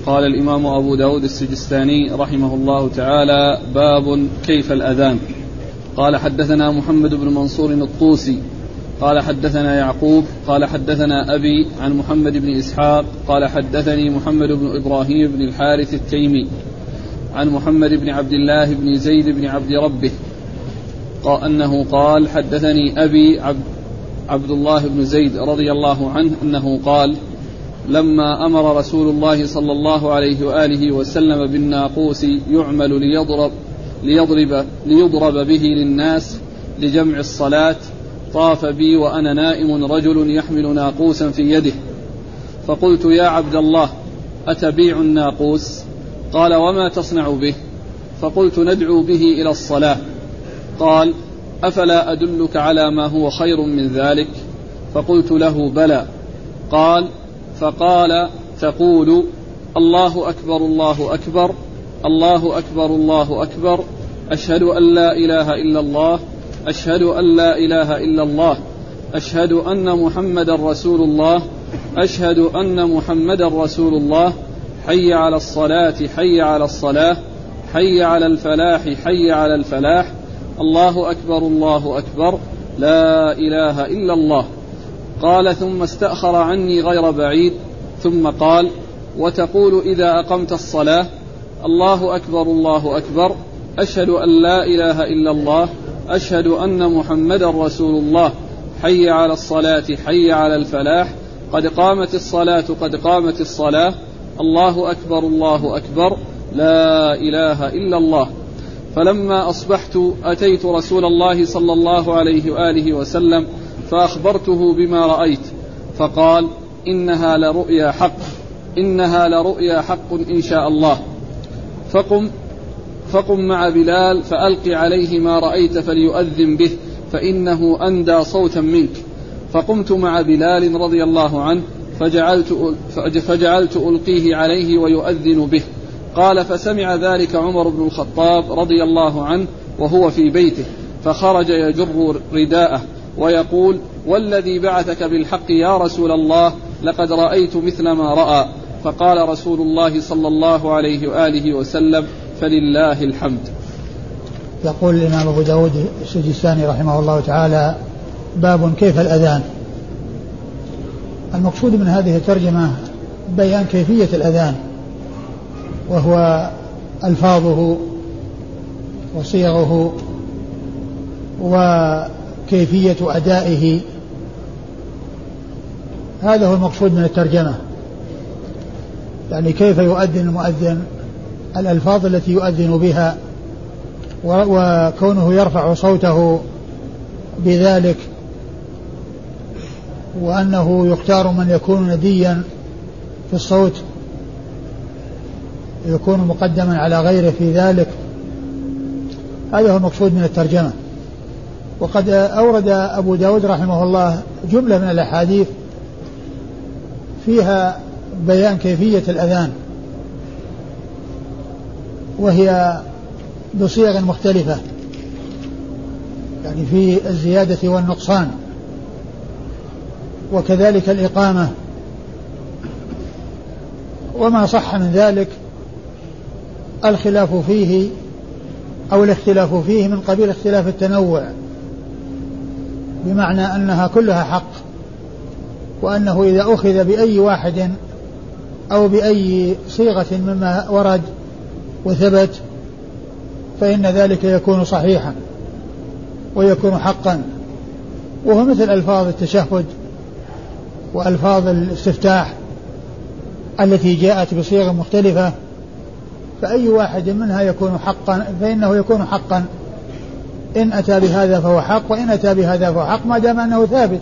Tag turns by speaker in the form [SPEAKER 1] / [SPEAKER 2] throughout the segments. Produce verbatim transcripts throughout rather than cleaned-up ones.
[SPEAKER 1] قال الإمام أبو داود السجستاني رحمه الله تعالى: باب كيف الأذان. قال حدثنا محمد بن منصور الطوسي قال حدثنا يعقوب قال حدثنا أبي عن محمد بن إسحاق قال حدثني محمد بن إبراهيم بن الحارث التيمي عن محمد بن عبد الله بن زيد بن عبد ربه قال أنه قال حدثني أبي عبد, عبد الله بن زيد رضي الله عنه أنه قال: لما أمر رسول الله صلى الله عليه وآله وسلم بالناقوس يعمل ليضرب, ليضرب, ليضرب به للناس لجمع الصلاة، طاف بي وأنا نائم رجل يحمل ناقوسا في يده، فقلت: يا عبد الله، أتبيع الناقوس؟ قال: وما تصنع به؟ فقلت: ندعو به إلى الصلاة. قال: أفلا أدلك على ما هو خير من ذلك؟ فقلت له: بلى. قال: فقال: تقول: الله أكبر الله أكبر الله أكبر الله أكبر، أشهد أن لا إله إلا الله، أشهد أن لا إله إلا الله، أشهد أن محمد رسول الله، أشهد أن محمد رسول الله، حي على الصلاة حي على الصلاة، حي على الفلاح حي على الفلاح، الله أكبر الله أكبر، لا إله إلا الله. قال: ثم استأخر عني غير بعيد ثم قال: وتقول إذا أقمت الصلاة: الله أكبر الله أكبر، أشهد أن لا إله إلا الله، أشهد أن محمد رسول الله، حي على الصلاة حي على الفلاح، قد قامت الصلاة قد قامت الصلاة، الله أكبر الله أكبر، لا إله إلا الله. فلما أصبحت أتيت رسول الله صلى الله عليه وآله وسلم فأخبرته بما رأيت، فقال: إنها لرؤيا حق إنها لرؤيا حق إن شاء الله، فقم فقم مع بلال فألق عليه ما رأيت فليؤذن به، فإنه أندى صوتا منك. فقمت مع بلال رضي الله عنه فجعلت, فجعلت ألقيه عليه ويؤذن به. قال: فسمع ذلك عمر بن الخطاب رضي الله عنه وهو في بيته، فخرج يجر رداءه ويقول: والذي بعثك بالحق يا رسول الله، لقد رأيت مثل ما رأى. فقال رسول الله صلى الله عليه وآله وسلم: فلله الحمد.
[SPEAKER 2] يقول الإمام أبو داود السجستاني رحمه الله تعالى: باب كيف الأذان. المقصود من هذه الترجمة بيان كيفية الأذان، وهو ألفاظه وصيغه وكيفية أدائه، هذا هو المقصود من الترجمة. يعني كيف يؤذن المؤذن، الألفاظ التي يؤذن بها، وكونه يرفع صوته بذلك، وأنه يختار من يكون نديا في الصوت، يكون مقدما على غيره في ذلك، هذا هو المقصود من الترجمة. وقد أورد أبو داود رحمه الله جملة من الأحاديث فيها بيان كيفية الأذان، وهي بصيغ مختلفة، يعني في الزيادة والنقصان، وكذلك الإقامة. وما صح من ذلك الخلاف فيه أو الاختلاف فيه من قبيل اختلاف التنوع، بمعنى أنها كلها حق، وأنه إذا أخذ بأي واحد أو بأي صيغة مما ورد وثبت فإن ذلك يكون صحيحا ويكون حقا. وهو مثل ألفاظ التشهد وألفاظ الاستفتاح التي جاءت بصيغ مختلفة، فأي واحد منها يكون حقا، فإنه يكون حقا إن أتى بهذا فهو حق، وإن أتى بهذا فهو حق، ما دام أنه ثابت.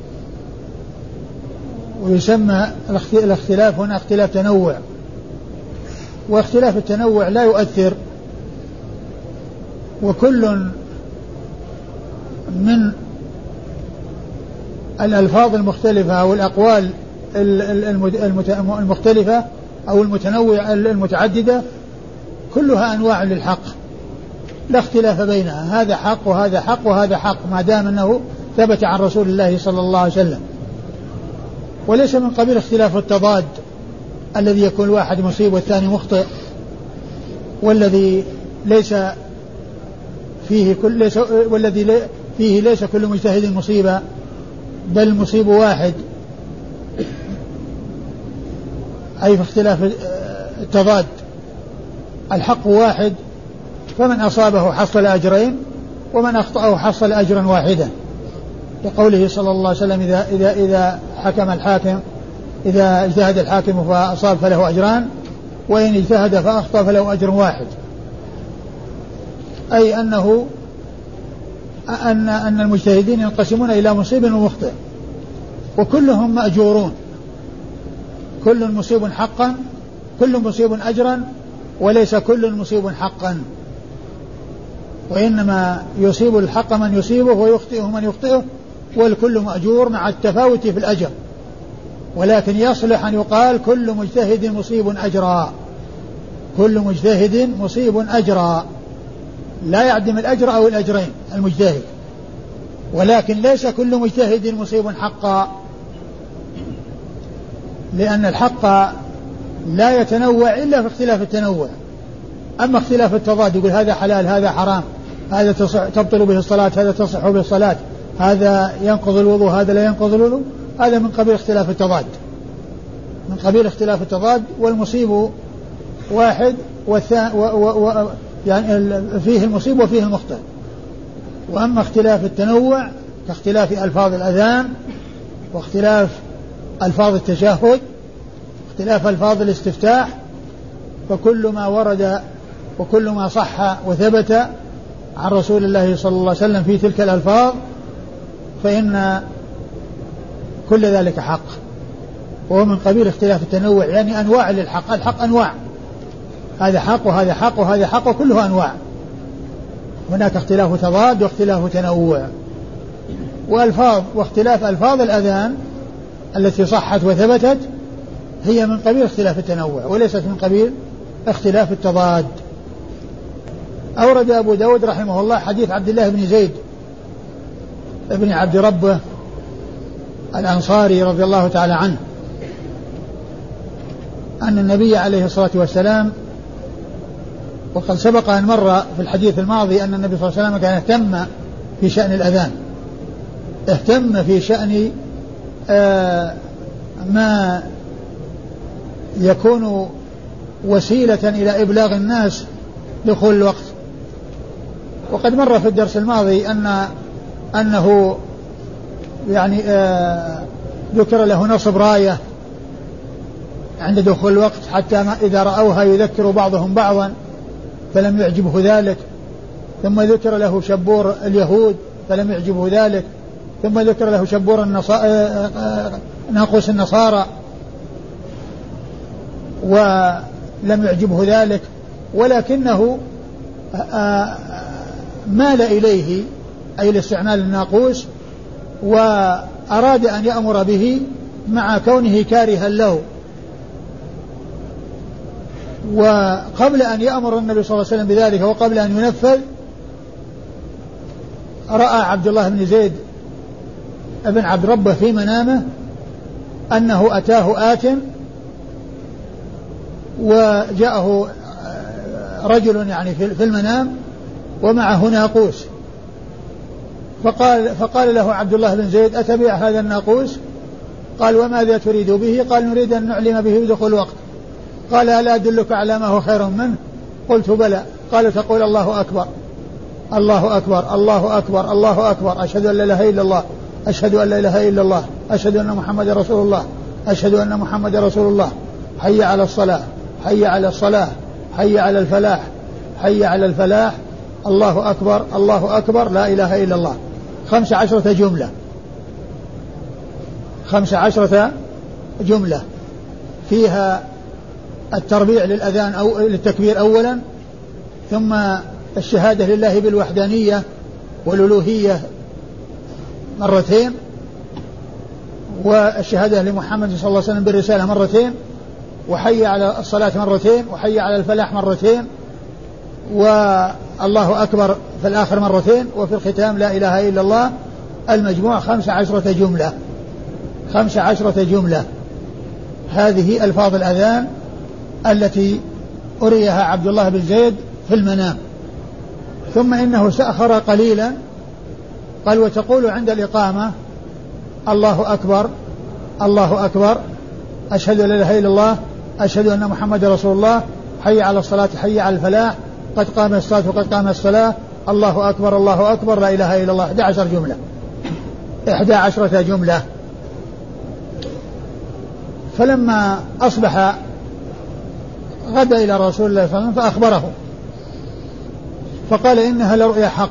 [SPEAKER 2] ويسمى الاختلاف هنا اختلاف تنوع، واختلاف التنوع لا يؤثر، وكل من الألفاظ المختلفة أو الأقوال المختلفة أو المتنوعة المتعددة كلها أنواع للحق، لا اختلاف بينها، هذا حق وهذا حق وهذا حق، ما دام أنه ثبت عن رسول الله صلى الله عليه وسلم. وليس من قبيل اختلاف التضاد، الذي يكون واحد مصيب والثاني مخطئ، والذي ليس فيه كل ليس والذي لي فيه ليس كل مجتهد مصيبا، بل المصيب واحد، أي في اختلاف التضاد. الحق واحد، فمن أصابه حصل أجرين، ومن أخطأه حصل أجرا واحدا، لقوله صلى الله عليه وسلم: إذا, إذا, إذا حكم الحاكم إذا اجتهد الحاكم فأصاب فله أجران، وإن اجتهد فأخطأ فله أجر واحد. أي أنه أن, أن المجتهدين ينقسمون إلى مصيب ومخطئ، وكلهم مأجورون، كل مصيب حقا، كل مصيب أجرا، وليس كل مصيب حقا، وإنما يصيب الحق من يصيبه ويخطئه من يخطئه، والكل مأجور مع التفاوت في الأجر. ولكن يصلح أن يقال كل مجتهد مصيب أجرا، كل مجتهد مصيب أجرا، لا يعدم الأجر أو الأجرين المجتهد، ولكن ليس كل مجتهد مصيب حقا، لأن الحق لا يتنوع إلا في اختلاف التنوع. أما اختلاف التضاد، يقول هذا حلال هذا حرام، هذا تصح تبطل به الصلاة هذا تصح به الصلاة، هذا ينقض الوضوء هذا لا ينقض الوضوء، هذا من قبيل اختلاف التضاد، من قبيل اختلاف التضاد. والمصيب واحد والثاني و و و يعني فيه المصيب وفيه المخطئ. وأما اختلاف التنوع كاختلاف ألفاظ الأذان، واختلاف ألفاظ التشهد، اختلاف ألفاظ الاستفتاح، فكل ما ورد وكل ما صح وثبت عن رسول الله صلى الله عليه وسلم في تلك الألفاظ فإن كل ذلك حق، وهو من قبيل اختلاف التنوع، يعني أنواع للحق. الحق أنواع، هذا حق وهذا حق وهذا حق، وكله أنواع. هناك اختلاف تضاد واختلاف تنوع. وألفاظ واختلاف ألفاظ الأذان التي صحت وثبتت هي من قبيل اختلاف التنوع، وليست من قبيل اختلاف التضاد. أورد أبو داود رحمه الله حديث عبد الله بن زيد ابن عبد ربه الأنصاري رضي الله تعالى عنه أن النبي عليه الصلاة والسلام، وقد سبق أن مر في الحديث الماضي أن النبي صلى الله عليه وسلم كان اهتم في شأن الأذان، اهتم في شأن آه ما يكون وسيلة إلى إبلاغ الناس دخول الوقت. وقد مر في الدرس الماضي أن أنه يعني آه ذكر له نصب راية عند دخول الوقت، حتى ما إذا رأوها يذكر بعضهم بعضا فلم يعجبه ذلك، ثم ذكر له شبور اليهود فلم يعجبه ذلك، ثم ذكر له شبور ناقوس النصارى ولم يعجبه ذلك، ولكنه مال إليه أي لاستعمال الناقوس، وأراد أن يأمر به مع كونه كارها له. وقبل أن يأمر النبي صلى الله عليه وسلم بذلك وقبل أن ينفذ، رأى عبد الله بن زيد ابن عبد ربه في منامه أنه أتاه آت وجاءه رجل يعني في المنام ومعه ناقوس، فقال, فقال له عبد الله بن زيد: أتبع هذا الناقوس؟ قال: وماذا تريد به؟ قال: نريد أن نعلم به دخول الوقت. قال: ألا أدلك على ما هو خير منه؟ قلت: بلى. قال: تقول الله أكبر الله أكبر الله أكبر الله أكبر، أشهد أن لا إله إلا الله أشهد أن لا إله إلا الله أشهد أن محمد رسول الله أشهد أن محمد رسول الله، حي على الصلاة حي على الصلاة حي على الفلاح حي على الفلاح، الله أكبر الله أكبر لا إله إلا الله. خمس عشرة جملة خمس عشرة جملة فيها التربيع للأذان أو للتكبير أولا، ثم الشهادة لله بالوحدانية والألوهية مرتين، والشهادة لمحمد صلى الله عليه وسلم بالرسالة مرتين، وحي على الصلاة مرتين، وحي على الفلاح مرتين، والله أكبر في الآخر مرتين، وفي الختام لا إله إلا الله. المجموع خمس عشرة جملة خمس عشرة جملة هذه ألفاظ الأذان التي أريها عبد الله بن زيد في المنام. ثم إنه سأخر قليلا، قال وتقول عند الإقامة الله أكبر الله أكبر أشهد أن لا إله إلا الله أشهد أن محمد رسول الله حي على الصلاة حي على الفلاح قد قام الصلاة وقد قام الصلاة الله أكبر الله أكبر لا إله إلا الله. إحدى عشر جملة إحدى عشرة جملة. فلما أصبح غدا إلى رسول الله صلى الله عليه وسلم فأخبره فقال إنها لرؤيا حق،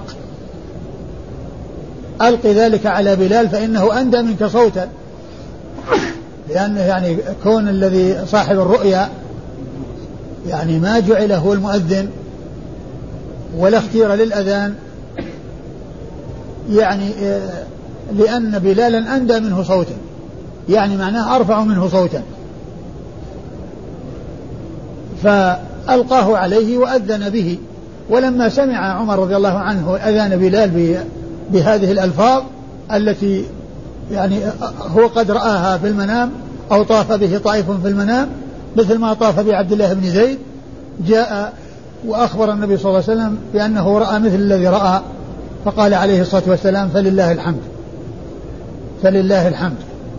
[SPEAKER 2] ألقي ذلك على بلال فإنه أندى منك صوتا، لأنه يعني كون الذي صاحب الرؤيا يعني ما جعل هو المؤذن ولا اختير للأذان، يعني لأن بلالا أندى منه صوتا، يعني معناه أرفع منه صوتا، فألقاه عليه وأذن به. ولما سمع عمر رضي الله عنه أذان بلال بهذه الألفاظ التي يعني هو قد رآها في المنام أو طاف به طائف في المنام مثل ما طاف بعبد الله بن زيد، جاء وأخبر النبي صلى الله عليه وسلم بأنه رأى مثل الذي رأى، فقال عليه الصلاة والسلام فلله الحمد فلله الحمد.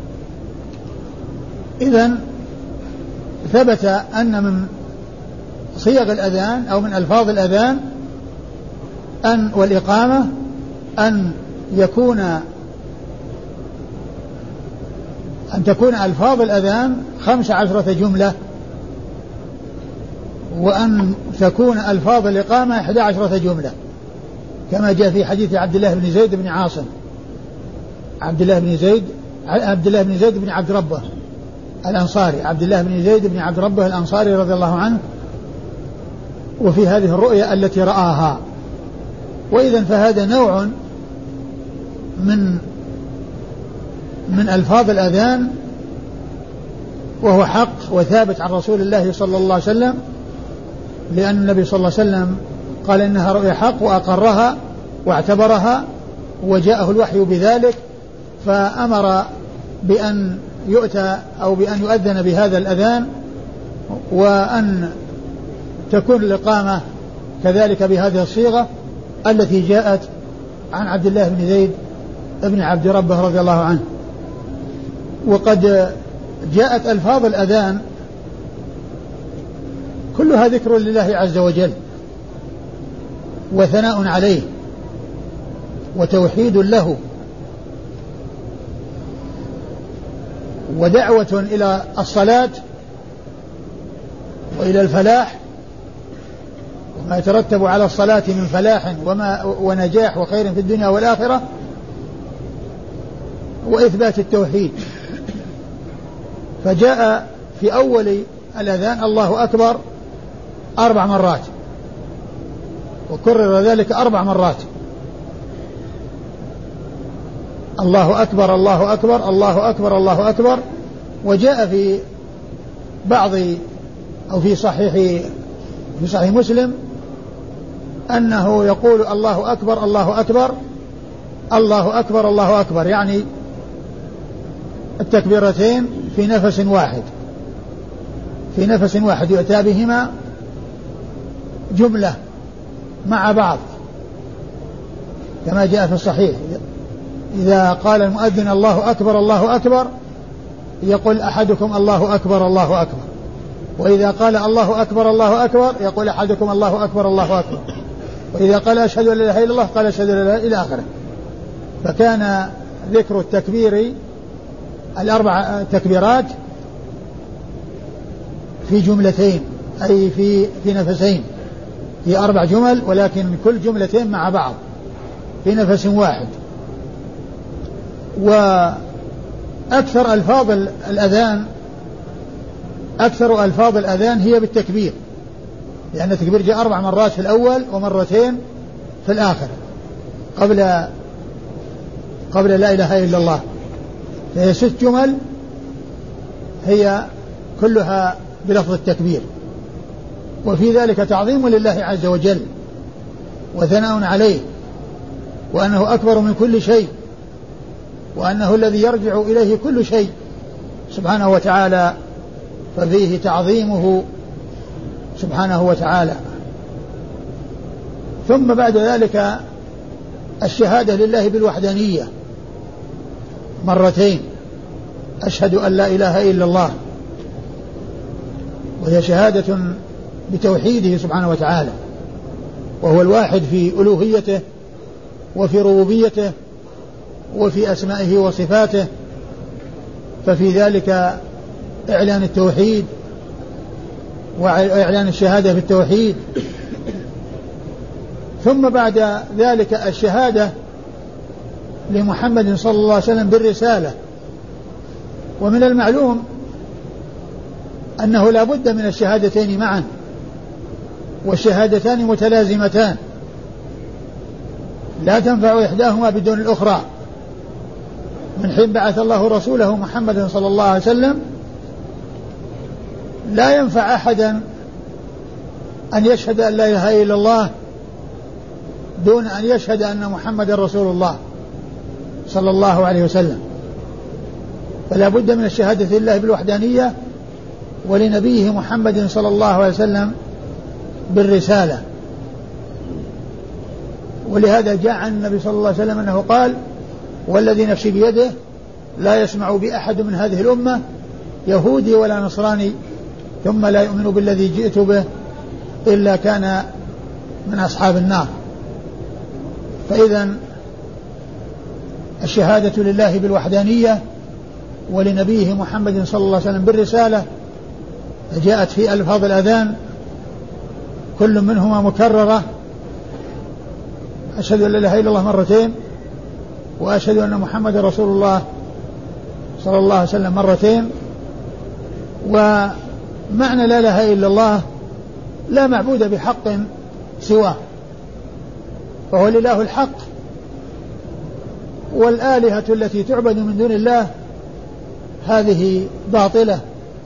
[SPEAKER 2] إذن ثبت أن من صيغ الأذان أو من ألفاظ الأذان أن والإقامة أن يكون أن تكون ألفاظ الأذان خمس عشرة جملة، وأن تكون ألفاظ الإقامة إحدى عشرة جملة، كما جاء في حديث عبد الله بن زيد بن عاصم عبد الله بن زيد عبد الله بن زيد بن عبد ربه الأنصاري عبد الله بن زيد بن عبد ربه الأنصاري رضي الله عنه، وفي هذه الرؤيا التي رآها. وإذا فهذا نوع من من ألفاظ الأذان وهو حق وثابت عن رسول الله صلى الله عليه وسلم، لأن النبي صلى الله عليه وسلم قال إنها رؤيا حق وأقرها واعتبرها وجاءه الوحي بذلك، فأمر بأن يؤتى أو بأن يؤذن بهذا الأذان، وأن تكون الإقامة كذلك بهذه الصيغة التي جاءت عن عبد الله بن زيد بن عبد ربه رضي الله عنه. وقد جاءت ألفاظ الأذان كلها ذكر لله عز وجل وثناء عليه وتوحيد له ودعوة إلى الصلاة وإلى الفلاح وما يترتب على الصلاة من فلاح وما ونجاح وخير في الدنيا والآخرة، وإثبات التوحيد. فجاء في أول الأذان الله أكبر أربع مرات، وكرر ذلك أربع مرات، الله أكبر الله أكبر الله أكبر الله أكبر. وجاء في بعض أو في صحيح في صحيح مسلم أنه يقول الله أكبر الله أكبر الله أكبر الله أكبر، يعني التكبيرتين في نفس واحد في نفس واحد يؤتى بهما جملة مع بعض كما جاء في الصحيح. إذا قال المؤذن الله أكبر الله أكبر يقول أحدكم الله أكبر الله أكبر، وإذا قال الله أكبر الله أكبر يقول أحدكم الله أكبر الله أكبر، وإذا قال أشهد أن لا إله إلا الله قال أشهد أن لا إله إلى آخره. فكان ذكر التكبير الأربع تكبيرات في جملتين، أي في في نفسين، في أربع جمل ولكن كل جملتين مع بعض في نفس واحد. وأكثر ألفاظ الأذان أكثر ألفاظ الأذان هي بالتكبير، لأن التكبير جاء أربع مرات في الأول ومرتين في الآخر قبل قبل لا إله إلا الله، فهي ست جمل هي كلها بلفظ التكبير. وفي ذلك تعظيم لله عز وجل وثناء عليه، وأنه أكبر من كل شيء، وأنه الذي يرجع إليه كل شيء سبحانه وتعالى ففيه تعظيمه سبحانه وتعالى. ثم بعد ذلك الشهادة لله بالوحدانية مرتين، أشهد أن لا إله إلا الله، وهي شهادة بتوحيده سبحانه وتعالى، وهو الواحد في ألوهيته وفي ربوبيته وفي أسمائه وصفاته، ففي ذلك إعلان التوحيد وإعلان الشهادة بالتوحيد. ثم بعد ذلك الشهادة لمحمد صلى الله عليه وسلم بالرسالة. ومن المعلوم أنه لا بد من الشهادتين معا، والشهادتان متلازمتان لا تنفع إحداهما بدون الأخرى. من حين بعث الله رسوله محمد صلى الله عليه وسلم لا ينفع أحدا أن يشهد أن لا إله إلا الله دون أن يشهد أن محمد رسول الله صلى الله عليه وسلم. فلا بد من الشهادة لله بالوحدانية ولنبيه محمد صلى الله عليه وسلم بالرسالة. ولهذا جاء عن النبي صلى الله عليه وسلم أنه قال: والذي نفسي بيده لا يسمع بأحد من هذه الأمة يهودي ولا نصراني ثم لا يؤمن بالذي جئت به إلا كان من أصحاب النار. فإذا الشهادة لله بالوحدانية ولنبيه محمد صلى الله عليه وسلم بالرسالة جاءت في ألفاظ الأذان كل منهما مكررة: أشهد أن لا إله إلا الله مرتين، وأشهد أن محمد رسول الله صلى الله عليه وسلم مرتين. ومعنى لا إله إلا الله لا معبود بحق سواه، فهو الإله الحق، والآلهة التي تعبد من دون الله هذه باطلة،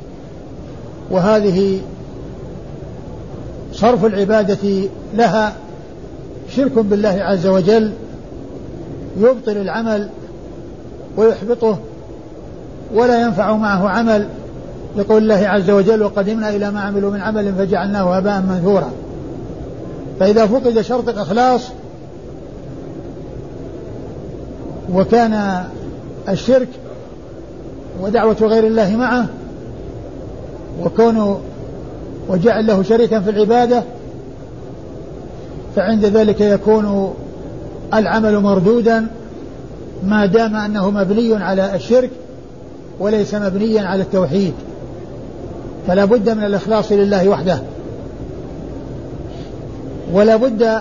[SPEAKER 2] وهذه صرف العبادة لها شرك بالله عز وجل يبطل العمل ويحبطه ولا ينفع معه عمل، لقول الله عز وجل: وقدمنا إلى ما عملوا من عمل فجعلناه هباء منثورا. فإذا فقد شرط الإخلاص وكان الشرك ودعوة غير الله معه وكونه وجعل له شريكا في العبادة، فعند ذلك يكون العمل مردودا ما دام أنه مبني على الشرك وليس مبنيا على التوحيد. فلا بد من الإخلاص لله وحده، ولا بد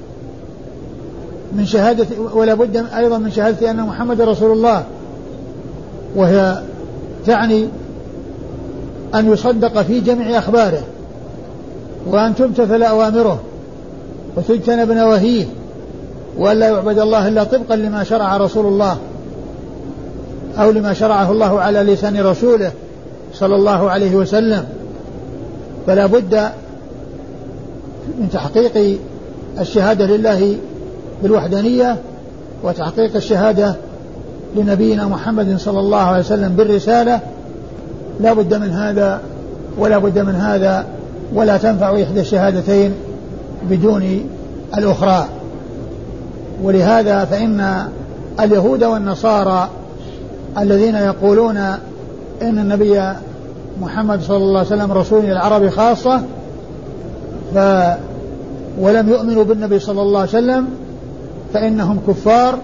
[SPEAKER 2] من شهادة ولا بد أيضا من شهادة أن محمد رسول الله، وهي تعني أن يصدق في جميع أخباره، وأن تمتثل أوامره وتجتنب نواهيه، وأن لا يعبد الله إلا طبقا لما شرع رسول الله أو لما شرعه الله على لسان رسوله صلى الله عليه وسلم. فلا بد من تحقيق الشهادة لله بالوحدانية وتحقيق الشهادة لنبينا محمد صلى الله عليه وسلم بالرسالة. لا بد من هذا ولا بد من هذا، ولا تنفع إحدى الشهادتين بدون الأخرى. ولهذا فإن اليهود والنصارى الذين يقولون إن النبي محمد صلى الله عليه وسلم رسول العرب خاصة ف ولم يؤمنوا بالنبي صلى الله عليه وسلم فإنهم كفار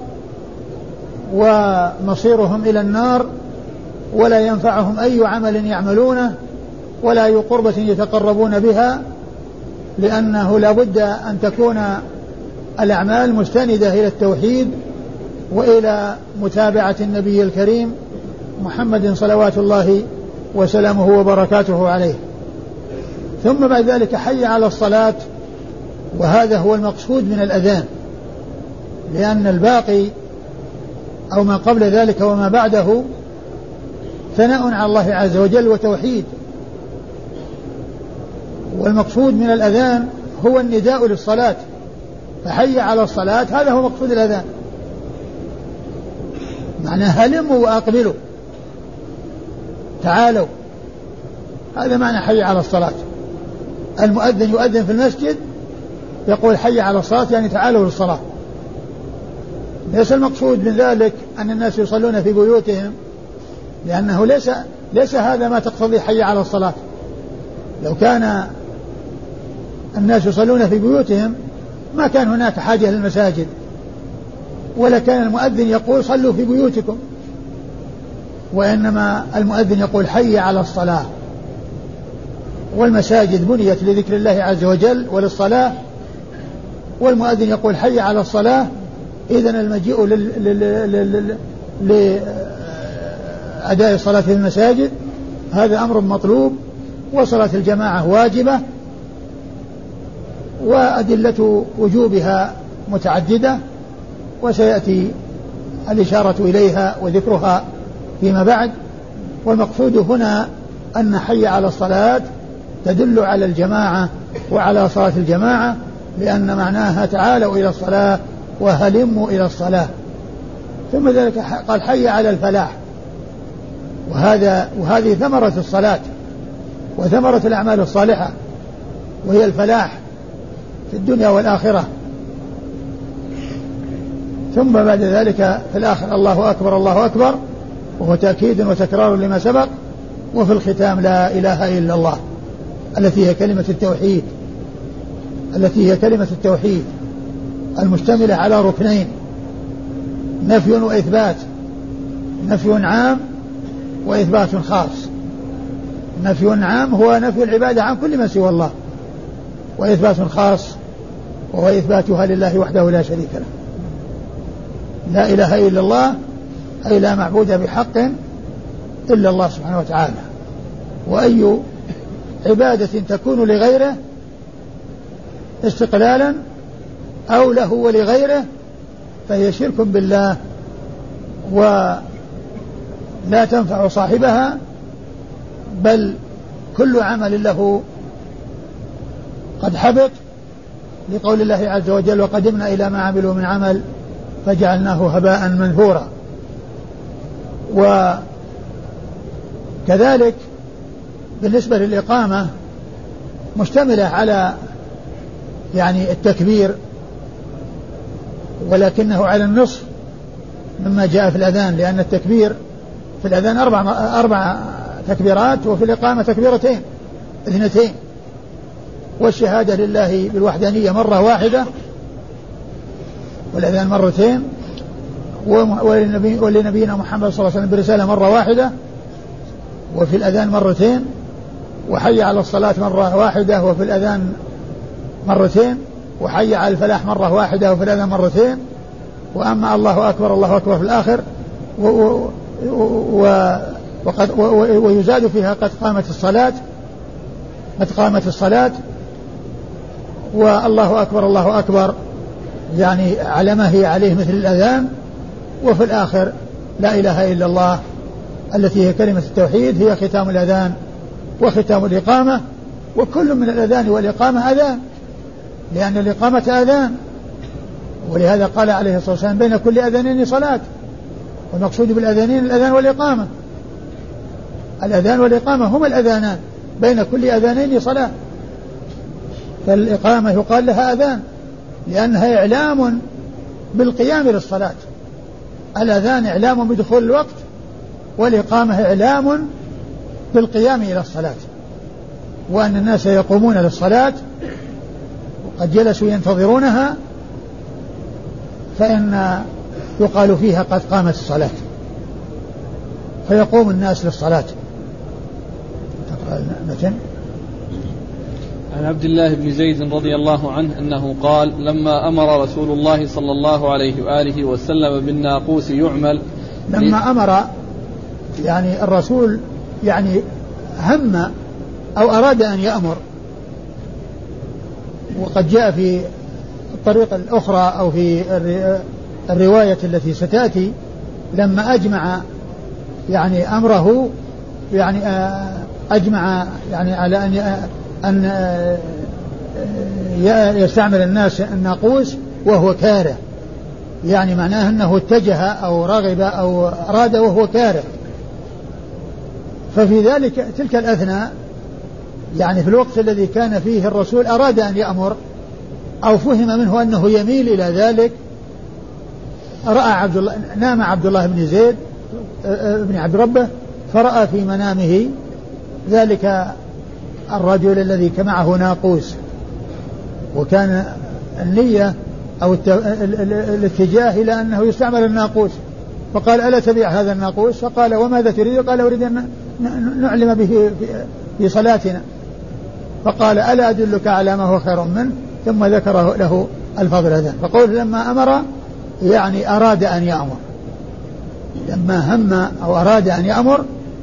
[SPEAKER 2] ومصيرهم إلى النار، ولا ينفعهم أي عمل يعملونه ولا أي قربة يتقربون بها، لأنه لا بد أن تكون الأعمال مستندة إلى التوحيد وإلى متابعة النبي الكريم محمد صلوات الله وسلامه وبركاته عليه. ثم بعد ذلك حي على الصلاة، وهذا هو المقصود من الأذان، لأن الباقي أو ما قبل ذلك وما بعده ثناء على الله عز وجل وتوحيد. والمقصود من الأذان هو النداء للصلاة، فحي على الصلاة هذا هو مقصود الأذان، معناه هلموا وأقبلوا، تعالوا هذا معنى حي على الصلاة. المؤذن يؤذن في المسجد يقول حي على الصلاة يعني تعالوا للصلاة. ليس المقصود من ذلك أن الناس يصلون في بيوتهم، لأنه ليس ليس هذا ما تقتضي حي على الصلاة. لو كان الناس يصلون في بيوتهم ما كان هناك حاجة للمساجد، ولا كان المؤذن يقول صلوا في بيوتكم، وإنما المؤذن يقول حي على الصلاة. والمساجد بنيت لذكر الله عز وجل وللصلاة، والمؤذن يقول حي على الصلاة. إذن المجيء لأداء الصلاة في المساجد هذا أمر مطلوب، وصلاة الجماعة واجبة، وأدلة وجوبها متعددة، وسيأتي الإشارة إليها وذكرها فيما بعد. والمقصود هنا أن حي على الصلاة تدل على الجماعة وعلى صلاة الجماعة، لأن معناها تعالوا إلى الصلاة وهلموا إلى الصلاة. ثم ذلك قال حي على الفلاح، وهذا وهذه ثمرة الصلاة وثمرة الأعمال الصالحة، وهي الفلاح في الدنيا والآخرة. ثم بعد ذلك في الآخر الله أكبر الله أكبر، وهو تأكيد وتكرار لما سبق. وفي الختام لا إله إلا الله التي هي كلمة التوحيد التي هي كلمة التوحيد المشتملة على ركنين: نفي وإثبات، نفي عام وإثبات خاص. نفي عام هو نفي العبادة عن كل ما سوى الله، وإثبات خاص وهو إثباتها لله وحده لا شريك له. لا إله إلا الله أي لا معبود بحق إلا الله سبحانه وتعالى. وأي عبادة تكون لغيره استقلالا أو له ولغيره فهي شرك بالله، ولا تنفع صاحبها، بل كل عمل له قد حبط، لقول الله عز وجل: وقدمنا إلى ما عملوا من عمل فجعلناه هباء منثورا. وكذلك بالنسبة للإقامة مشتملة على يعني التكبير، ولكنه على النصف مما جاء في الأذان، لأن التكبير في الأذان أربع, أربع تكبيرات، وفي الإقامة تكبيرتين اثنتين، والشهادة لله بالوحدانية مرة واحدة، والأذان مرتين، ولنبينا محمد صلى الله عليه وسلم برسالة مرة واحدة، وفي الأذان مرتين، وحي على الصلاة مرة واحدة وفي الأذان مرتين، وحي على الفلاح مرة واحدة وفي الأذان مرتين. وأما الله أكبر الله أكبر في الآخر و و وقد ويزاد فيها قد قامت الصلاة قد قامت الصلاة والله أكبر الله أكبر يعني على ما هي عليه مثل الأذان. وفي الآخر لا إله إلا الله التي هي كلمة التوحيد، هي ختام الأذان وختام الإقامة، وكل من الأذان والإقامة أذان، لأن الإقامة أذان، ولهذا قال عليه الصلاة والسلام: بين كل أذانين صلاة. والمقصود بالأذانين الأذان والإقامة، الأذان والإقامة هما الأذانان، بين كل أذانين صلاة. فالإقامة يقال لها أذان لأنها إعلام بالقيام للصلاة. الأذان إعلام بدخول الوقت، والإقامة إعلام بالقيام إلى الصلاة، وأن الناس يقومون للصلاة وقد جلسوا ينتظرونها، فإن يقال فيها قد قامت الصلاة، فيقوم الناس للصلاة.
[SPEAKER 1] عن عبد الله بن زيد رضي الله عنه أنه قال: لما أمر رسول الله صلى الله عليه وآله وسلم بالناقوس يعمل،
[SPEAKER 2] لما أمر يعني الرسول يعني هم أو أراد أن يأمر، وقد جاء في الطريقة الأخرى أو في الرواية التي ستأتي لما أجمع يعني أمره، يعني أجمع يعني على أن أن يستعمل الناس الناقوس وهو كاره، يعني معناه أنه اتجه أو رغب أو أراد وهو كاره. ففي ذلك تلك الأثناء يعني في الوقت الذي كان فيه الرسول أراد أن يأمر أو فهم منه أنه يميل إلى ذلك، رأى عبد الله نام عبد الله بن زيد بن عبد ربه فرأى في منامه ذلك الرجل الذي معه ناقوس، وكان النية أو الاتجاه إلى أنه يستعمل الناقوس، فقال ألا تبيع هذا الناقوس؟ فقال وماذا تريد؟ قال أريد أن نعلم به في صلاتنا. فقال ألا أدلك على ما هو خير منه؟ ثم ذكره له الفضل هذا. فقول لما أمر يعني أراد أن يأمر، لما هم أو أراد أن يأمر،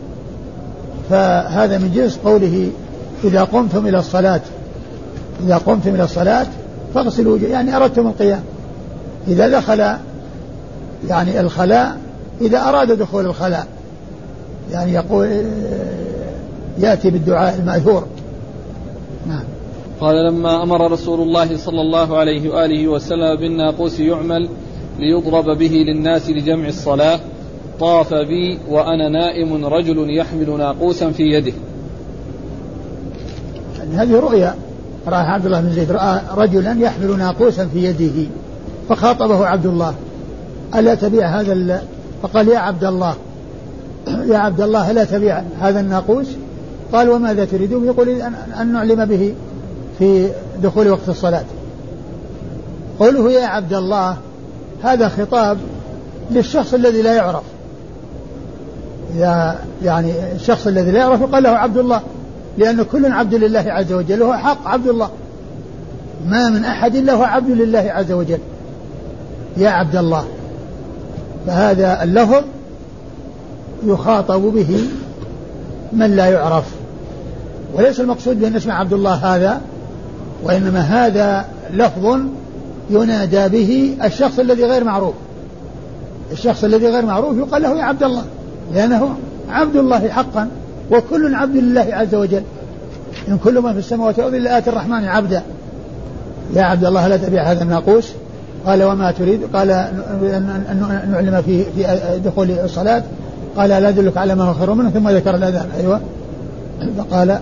[SPEAKER 2] فهذا من جنس قوله إذا قمتم إلى الصلاة إذا قمتم إلى الصلاة فاغسلوا، يعني أردتم القيام. إذا دخل يعني الخلاء، إذا أراد دخول الخلاء يعني يقول يأتي بالدعاء المأثور. نعم.
[SPEAKER 1] قال لما أمر رسول الله صلى الله عليه وآله وسلم بالناقوس يعمل ليضرب به للناس لجمع الصلاة، طاف بي وأنا نائم رجل يحمل ناقوسا في يده.
[SPEAKER 2] هذه رؤيا رأى عبد الله بن زيد، رأى رجلا يحمل ناقوسا في يده، فخاطبه عبد الله ألا تبيع هذا ال... فقال يا عبد الله يا عبد الله ألا تبيع هذا الناقوس؟ قال وماذا تريدون؟ يقول أن نعلم به في دخول وقت الصلاة. قوله يا عبد الله هذا خطاب للشخص الذي لا يعرف، يعني الشخص الذي لا يعرف قال له عبد الله، لأن كل عبد لله عز وجل، هو حق عبد الله، ما من أحد إلا هو عبد لله عز وجل. يا عبد الله، فهذا اللفظ يخاطب به من لا يعرف، وليس المقصود بأن اسم عبد الله هذا، وإنما هذا لفظ ينادى به الشخص الذي غير معروف. الشخص الذي غير معروف يقال له يا عبد الله، لأنه عبد الله حقا، وكل عبد لله عز وجل، إن كل ما في السماوات والأرض إلا آتي الرحمن عبدا. يا عبد الله لا تبيع هذا الناقوس؟ قال وما تريد؟ قال أن نعلم في دخول الصلاة. قال لا أدلك على ما هو خير منه؟ ثم ذكر الأذان. أيوة. فقال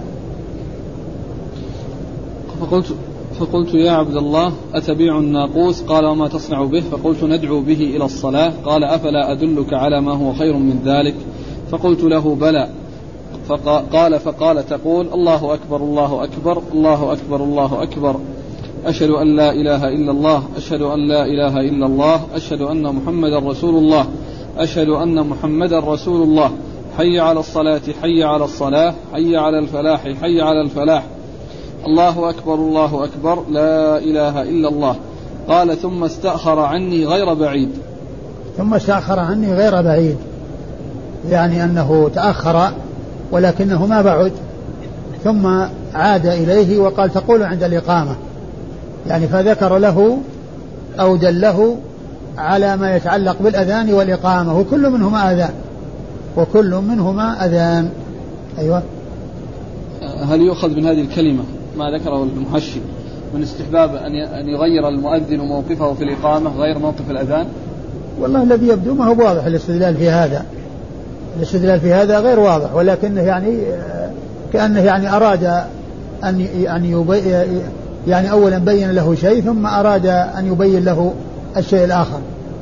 [SPEAKER 1] فقلت فقلت يا عبد الله أتبيع الناقوس؟ قال وما تصنع به؟ فقلت ندعو به إلى الصلاة. قال أفلا أدلك على ما هو خير من ذلك؟ فقلت له بلى. فقال فقال تقول الله أكبر الله أكبر الله أكبر الله أكبر، أشهد أن لا إله إلا الله، أشهد أن لا إله إلا الله، أشهد أن محمدا رسول الله، أشهد أن محمدا رسول الله، حي على الصلاة حي على الصلاة، حي على الفلاح حي على الفلاح، الله أكبر الله أكبر، لا إله إلا الله. قال ثم استأخر عني غير بعيد.
[SPEAKER 2] ثم استأخر عني غير بعيد، يعني أنه تأخر ولكنه ما بعد، ثم عاد إليه وقال تقول عند الإقامة، يعني فذكر له أو دله على ما يتعلق بالأذان والإقامة، وكل منهما أذان وكل منهما أذان. أيوة.
[SPEAKER 1] هل يؤخذ من هذه الكلمة ما ذكره المحشي من استحباب أن يغير المؤذن موقفه في الإقامة غير موقف الأذان؟
[SPEAKER 2] والله الذي يبدو ما هو واضح الاستدلال في هذا، الاستدلال في هذا غير واضح، ولكنه يعني كأنه يعني أراد أن يعني يبي يعني أولا بين له شيء ثم أراد أن يبين له الشيء الآخر،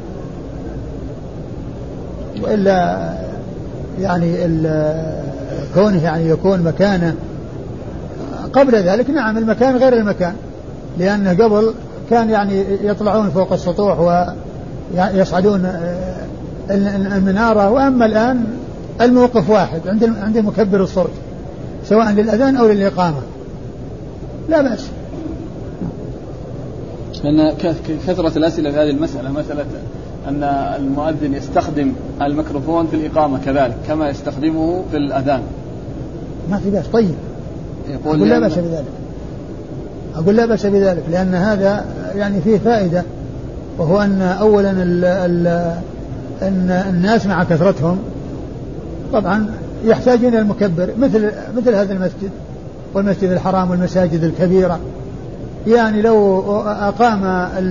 [SPEAKER 2] وإلا يعني كونه يعني يكون مكانه قبل ذلك، نعم المكان غير المكان، لأنه قبل كان يعني يطلعون فوق السطوح ويصعدون المنارة، وأما الآن الموقف واحد عند عند مكبر الصوت سواء للأذان أو للإقامة، لا بأس.
[SPEAKER 1] لأن كثرة الأسئلة في هذه المسألة، مسألة أن المؤذن يستخدم الميكروفون في الإقامة كذلك كما يستخدمه في الأذان،
[SPEAKER 2] ما في بأس. طيب
[SPEAKER 1] يقول
[SPEAKER 2] أقول لا بأس بذلك، أقول لا بأس بذلك، لأن هذا يعني فيه فائدة، وهو أن أولا ال ال أن الناس مع كثرتهم طبعا يحتاجون إلى المكبر، مثل مثل هذا المسجد والمسجد الحرام والمساجد الكبيرة، يعني لو أقام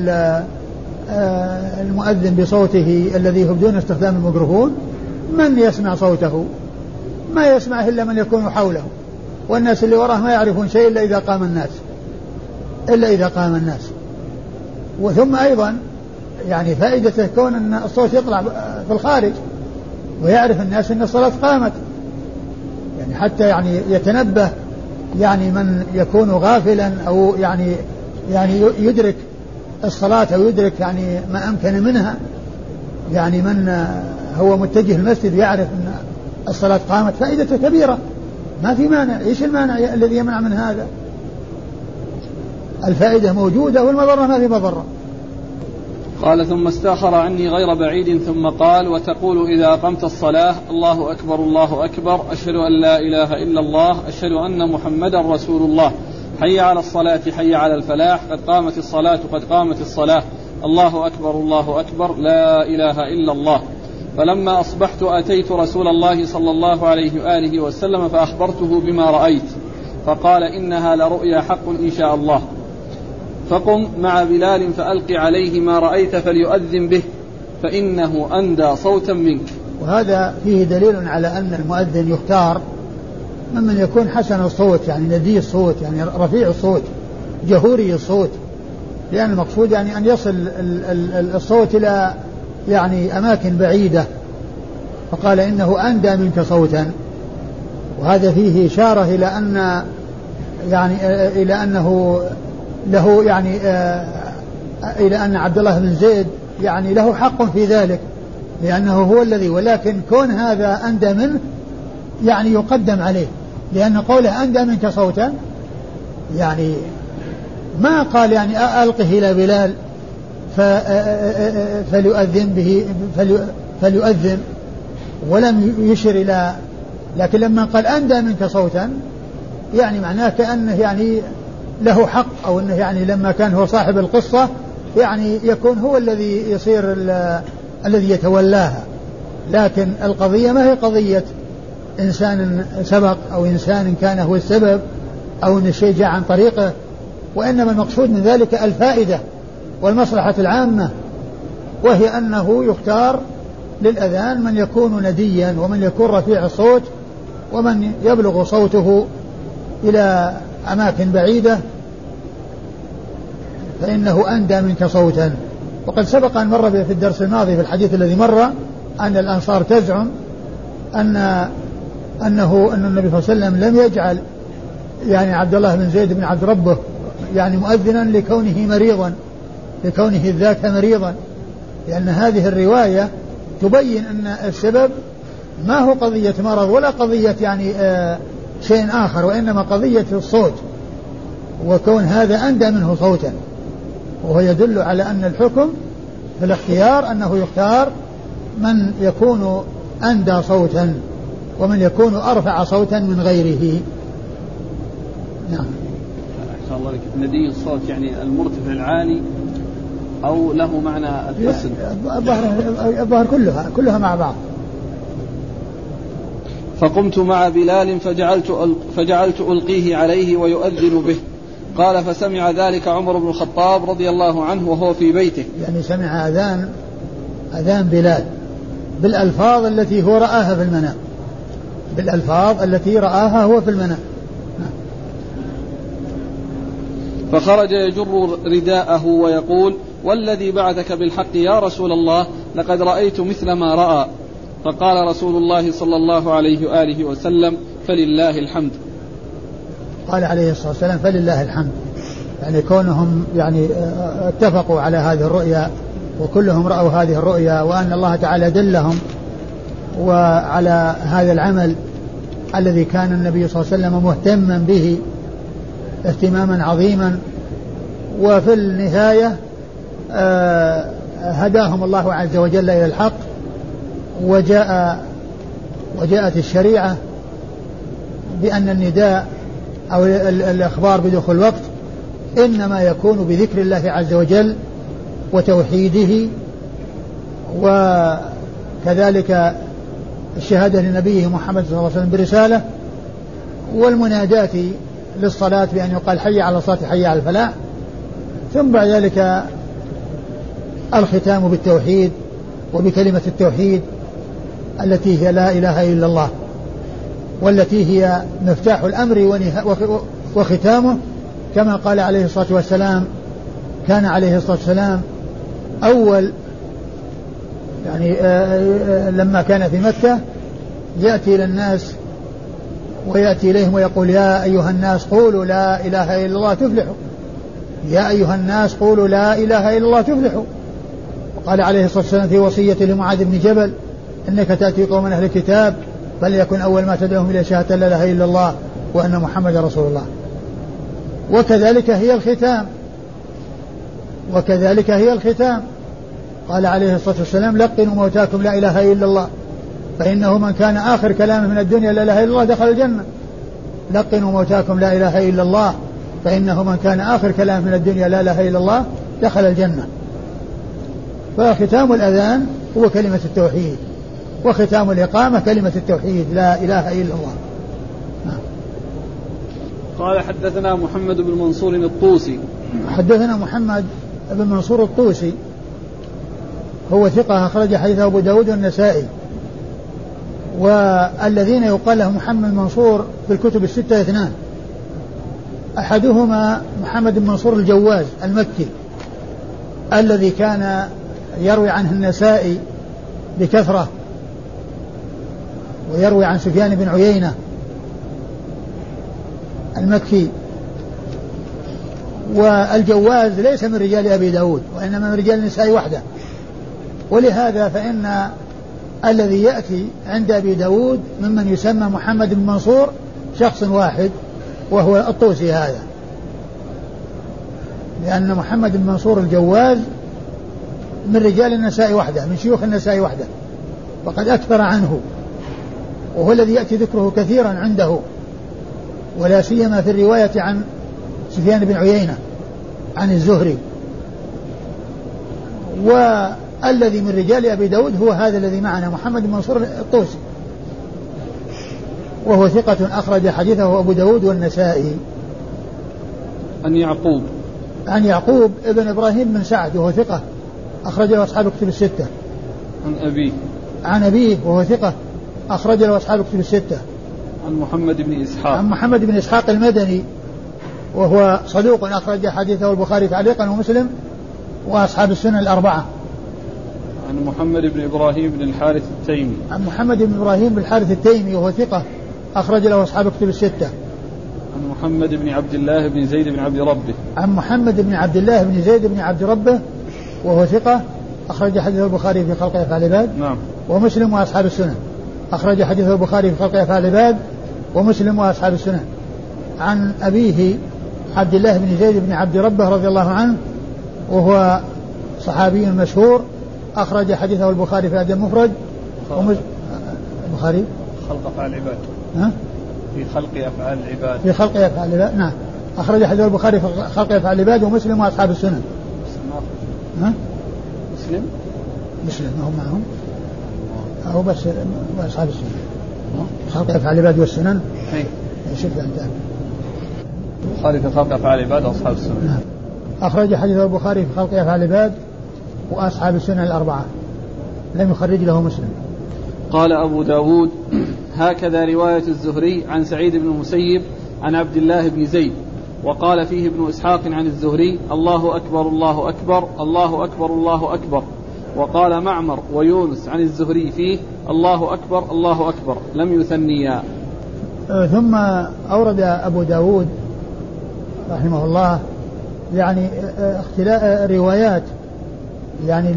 [SPEAKER 2] المؤذن بصوته الذي هو بدون استخدام الميكروفون، من يسمع صوته؟ ما يسمعه إلا من يكون حوله، والناس اللي وراه ما يعرفون شيء إلا إذا قام الناس إلا إذا قام الناس. وثم أيضا يعني فائدته كون أن الصوت يطلع في الخارج ويعرف الناس أن الصلاة قامت، يعني حتى يعني يتنبه يعني من يكون غافلا أو يعني يعني يدرك الصلاة أو يدرك يعني ما أمكن منها، يعني من هو متجه المسجد يعرف أن الصلاة قامت، فائدته كبيرة ما في مانع. إيش المانع الذي يمنع من هذا؟ الفائدة موجودة والمضرة ما في مضرة.
[SPEAKER 1] قال ثم استأخر عني غير بعيد ثم قال وتقول إذا أقمت الصلاة الله أكبر الله أكبر أشهد أن لا إله إلا الله أشهد أن محمدا رسول الله حي على الصلاة حي على الفلاح قد قامت الصلاة قد قامت الصلاة الله أكبر الله أكبر لا إله إلا الله. فلما أصبحت أتيت رسول الله صلى الله عليه وآله وسلم فأخبرته بما رأيت فقال إنها لرؤيا حق إن شاء الله فقم مع بلال فألق عليه ما رأيت فليؤذن به فإنه أندى صوتا منك.
[SPEAKER 2] وهذا فيه دليل على أن المؤذن يختار ممن يكون حسن الصوت يعني ندي الصوت يعني رفيع الصوت جهوري الصوت، لأن المقصود يعني أن يصل الصوت إلى يعني أماكن بعيدة، فقال إنه أندى منك صوتا. وهذا فيه إشارة إلى أن يعني إلى أنه له يعني إلى أن عبد الله بن زيد يعني له حق في ذلك لأنه هو الذي، ولكن كون هذا أندى منه يعني يقدم عليه، لأن قوله أندى منك صوتا يعني ما قال يعني ألقه إلى بلال فليؤذن به فليؤذن ولم يشر إلى، لكن لما قال أندى منك صوتا يعني معناه كأنه يعني له حق، أو أنه يعني لما كان هو صاحب القصة يعني يكون هو الذي يصير الذي يتولاها. لكن القضية ما هي قضية إنسان سبق أو إنسان كان هو السبب أو أن الشيء جاء عن طريقه، وإنما المقصود من ذلك الفائدة والمصلحة العامة، وهي أنه يختار للأذان من يكون نديا ومن يكون رفيع الصوت ومن يبلغ صوته إلى أماكن بعيدة فإنه أندى منك صوتا. وقد سبق أن مر في الدرس الماضي في الحديث الذي مر أن الأنصار تزعم أن أنه أن النبي صلى الله عليه وسلم لم يجعل يعني عبد الله بن زيد بن عبد ربه يعني مؤذنا لكونه مريضا لكونه ذاك مريضا، لأن هذه الرواية تبين أن السبب ما هو قضية مرض ولا قضية يعني آه شيء آخر، وإنما قضية الصوت، وكون هذا أندى منه صوتا، وهو يدل على أن الحكم في الاختيار أنه يختار من يكون أندى صوتا ومن يكون أرفع صوتا من غيره. نعم.
[SPEAKER 1] أحسن الله لك. ندي الصوت يعني المرتفع العالي أو له معنى الحسن؟
[SPEAKER 2] الظاهر كلها كلها مع بعض.
[SPEAKER 1] فقمت مع بلال فجعلت فجعلت ألقيه عليه ويؤذن به. قال فسمع ذلك عمر بن الخطاب رضي الله عنه وهو في بيته،
[SPEAKER 2] يعني سمع أذان أذان بلال بالألفاظ التي هو رآها في المنام، بالألفاظ التي رآها هو في المنام.
[SPEAKER 1] فخرج يجر رداءه ويقول والذي بعثك بالحق يا رسول الله لقد رأيت مثل ما رأى. فقال رسول الله صلى الله عليه وآله وسلم فلله الحمد.
[SPEAKER 2] قال عليه الصلاة والسلام فلله الحمد، يعني كونهم يعني اتفقوا على هذه الرؤيا وكلهم رأوا هذه الرؤيا، وأن الله تعالى دلهم وعلى هذا العمل الذي كان النبي صلى الله عليه وسلم مهتما به اهتماما عظيما، وفي النهاية هداهم الله عز وجل إلى الحق، وجاء وجاءت الشريعة بأن النداء أو الإخبار بدخول الوقت إنما يكون بذكر الله عز وجل وتوحيده، وكذلك الشهادة لنبيه محمد صلى الله عليه وسلم برسالة، والمنادات للصلاة بأن يقال حي على الصلاة حي على الفلاح، ثم بعد ذلك الختام بالتوحيد وبكلمة التوحيد التي هي لا إله إلا الله. والتي هي مفتاح الأمر وختامه، كما قال عليه الصلاة والسلام كان عليه الصلاة والسلام أول يعني لما كان في مكة يأتي إلى الناس ويأتي إليهم ويقول يا أيها الناس قولوا لا إله إلا الله تفلحوا، يا أيها الناس قولوا لا إله إلا الله تفلحوا. وقال عليه الصلاة والسلام في وصية لمعاذ بن جبل إنك تأتي قوما أهل الكتاب فليكن أول ما تدعوهم إلى شهادة لا إله إلا الله وأن محمد رسول الله. وكذلك هي الختام، وكذلك هي الختام. قال عليه الصلاة والسلام لقنوا موتاكم لا إله إلا الله فإنه من كان آخر كلامه من الدنيا لا إله إلا الله دخل الجنة. لقنوا موتاكم لا إله إلا الله فإنه من كان آخر كلامه من الدنيا لا إله إلا الله دخل الجنة. فختام الأذان هو كلمة التوحيد، وختام الإقامة كلمة التوحيد لا إله إلا الله. نعم.
[SPEAKER 1] قال حدثنا محمد بن منصور الطوسي.
[SPEAKER 2] حدثنا محمد بن منصور الطوسي هو ثقة أخرج حديثه أبو داود والنسائي. والذين يقال له محمد منصور في الكتب الستة اثنان، أحدهما محمد بن منصور الجواز المكي الذي كان يروي عنه النسائي بكثرة ويروي عن سفيان بن عيينة المكي. والجواز ليس من رجال أبي داود وإنما من رجال النسائي وحده، ولهذا فإن الذي يأتي عند أبي داود ممن يسمى محمد بن منصور شخص واحد وهو الطوسي هذا، لأن محمد بن منصور الجواز من رجال النسائي وحده، من شيوخ النسائي وحده، وقد أكثر عنه، وهو الذي يأتي ذكره كثيرا عنده، ولا سيما في الرواية عن سفيان بن عيينة عن الزهري. والذي من رجال أبي داود هو هذا الذي معنا محمد بن منصور الطوسي، وهو ثقة أخرج حديثه أبو داود والنسائي.
[SPEAKER 1] عن يعقوب
[SPEAKER 2] عن يعقوب ابن إبراهيم بن سعد وهو ثقة أخرج له أصحاب الكتب الستة.
[SPEAKER 1] عن أبيه
[SPEAKER 2] عن أبيه وهو ثقة أخرج له أصحاب الكتب الستة.
[SPEAKER 1] عن محمد بن إسحاق
[SPEAKER 2] عن محمد بن إسحاق المدني وهو صدوق أخرج حديثه البخاري تعليقا ومسلم وأصحاب السنن الأربعة.
[SPEAKER 1] عن محمد بن إبراهيم بن الحارث التيمي
[SPEAKER 2] عن محمد بن إبراهيم بن الحارث التيمي وهو ثقة أخرج له أصحاب الكتب الستة.
[SPEAKER 1] عن محمد بن عبد الله بن زيد بن عبد ربه
[SPEAKER 2] عن محمد بن عبد الله بن زيد بن عبد ربه وهو ثقة أخرج حديثه البخاري في خلق أفعال العباد
[SPEAKER 1] نعم
[SPEAKER 2] ومسلم وأصحاب السنن. أخرج حديثه البخاري في خلق أفعال العباد ومسلم وأصحاب السنن. عن أبيه عبد الله بن زيد بن عبد ربه رضي الله عنه وهو صحابي مشهور أخرج حديثه البخاري في الأدب المفرد ومس... البخاري
[SPEAKER 1] خلق أفعال العباد
[SPEAKER 2] ها؟
[SPEAKER 1] في خلق أفعال العباد
[SPEAKER 2] في خلق أفعال العباد نعم. أخرج حديثه البخاري في خلق أفعال العباد ومسلم وأصحاب السنن. ها؟
[SPEAKER 1] مسلم
[SPEAKER 2] مسلم هم معهم أو بس أصحاب السنن خلق أفعال العباد والسنن.
[SPEAKER 1] أي
[SPEAKER 2] شوف أنت
[SPEAKER 1] البخاري في خلق أفعال العباد وأصحاب السنن.
[SPEAKER 2] نعم. أخرج حديث البخاري في خلق أفعال العباد وأصحاب السنن الأربعة، لم يخرج له مسلم.
[SPEAKER 1] قال أبو داود هكذا رواية الزهري عن سعيد بن المسيب عن عبد الله بن زيد. وقال فيه ابن إسحاق عن الزهري الله أكبر الله أكبر الله أكبر الله أكبر. وقال معمر ويونس عن الزهري فيه الله أكبر الله أكبر لم يثنيا.
[SPEAKER 2] ثم أورد أبو داود رحمه الله يعني اختلاف روايات يعني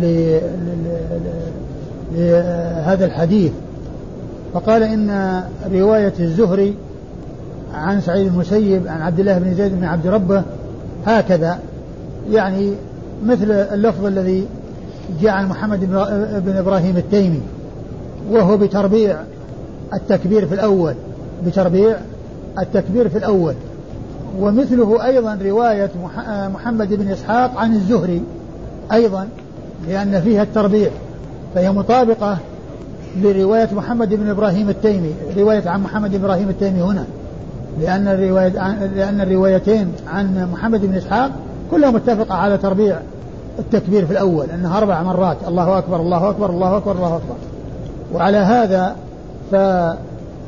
[SPEAKER 2] لهذا الحديث، فقال إن رواية الزهري عن سعيد المسيب عن عبد الله بن زيد بن عبد ربه هكذا يعني مثل اللفظ الذي جاء عن محمد بن إبراهيم التيمي وهو بتربيع التكبير في الأول بتربيع التكبير في الأول. ومثله أيضا رواية محمد بن إسحاق عن الزهري أيضا لأن فيها التربيع، فهي مطابقة لرواية محمد بن إبراهيم التيمي رواية عن محمد بن إبراهيم التيمي هنا، لأن الرواية لأن الروايتين عن محمد بن إسحاق كلها متفقة على تربيع التكبير في الأول أنها أربع مرات الله أكبر الله أكبر الله أكبر الله أكبر. وعلى هذا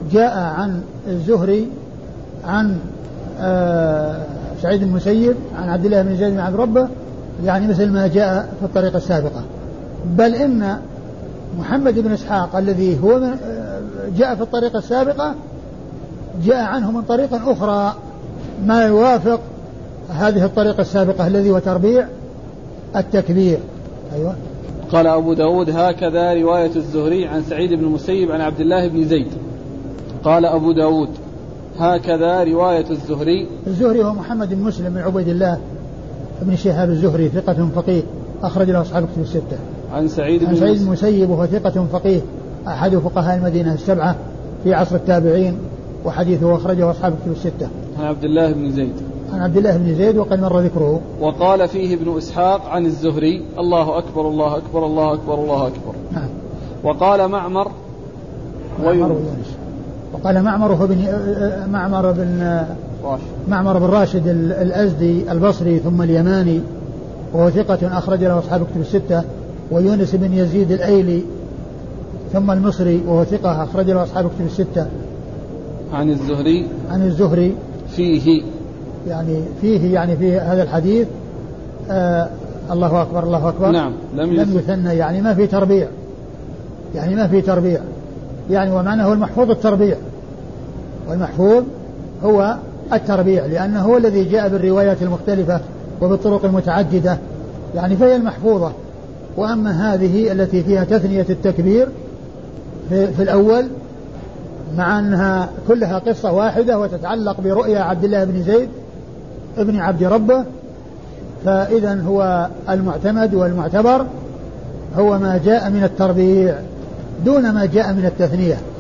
[SPEAKER 2] جاء عن الزهري عن آه سعيد بن المسيب عن عبد الله بن زيد بن عبد ربه، يعني مثل ما جاء في الطريقة السابقة. بل إن محمد بن إسحاق الذي هو من جاء في الطريقة السابقة جاء عنه من طريقة أخرى ما يوافق هذه الطريقة السابقة الذي هو تربيع التكبير. أيوة.
[SPEAKER 1] قال أبو داود هكذا رواية الزهري عن سعيد بن المسيب عن عبد الله بن زيد. قال أبو داود هكذا رواية الزهري.
[SPEAKER 2] الزهري هو محمد بن مسلم بن عبيد الله بن شهاب الزهري ثقة فقيه أخرج له أصحاب الكتب الستة.
[SPEAKER 1] عن سعيد بن
[SPEAKER 2] عن سعيد بن المسيب وهو ثقة فقيه أحد فقهاء المدينة السبعة في عصر التابعين وحديثه أخرجه أصحاب الكتب الستة.
[SPEAKER 1] عن عبد الله بن زيد.
[SPEAKER 2] عن عبد الله بن زيد وقد مر ذكره.
[SPEAKER 1] وقال فيه ابن إسحاق عن الزهري الله أكبر الله أكبر الله أكبر الله أكبر.
[SPEAKER 2] نعم.
[SPEAKER 1] وقال معمر
[SPEAKER 2] ويونس. وقال معمر هو بن معمر بن معمر بن راشد الأزدي البصري ثم اليماني وهو ثقة أخرج له أصحاب الكتب الستة. ويونس بن يزيد الأيلي ثم المصري وهو ثقة أخرج له أصحاب الكتب الستة.
[SPEAKER 1] عن الزهري
[SPEAKER 2] عن الزهري
[SPEAKER 1] فيه
[SPEAKER 2] يعني فيه يعني في هذا الحديث آه الله أكبر الله أكبر.
[SPEAKER 1] نعم.
[SPEAKER 2] لم, لم يثنى يعني ما في تربيع يعني ما في تربيع يعني ومعنى هو المحفوظ التربيع والمحفوظ هو التربيع لأنه هو الذي جاء بالروايات المختلفة وبالطرق المتعددة يعني فهي المحفوظة. وأما هذه التي فيها تثنية التكبير في, في الأول مع أنها كلها قصة واحدة وتتعلق برؤيا عبد الله بن زيد ابن عبد ربه فإذا هو المعتمد والمعتبر هو ما جاء من التربيع دون ما جاء من التثنية.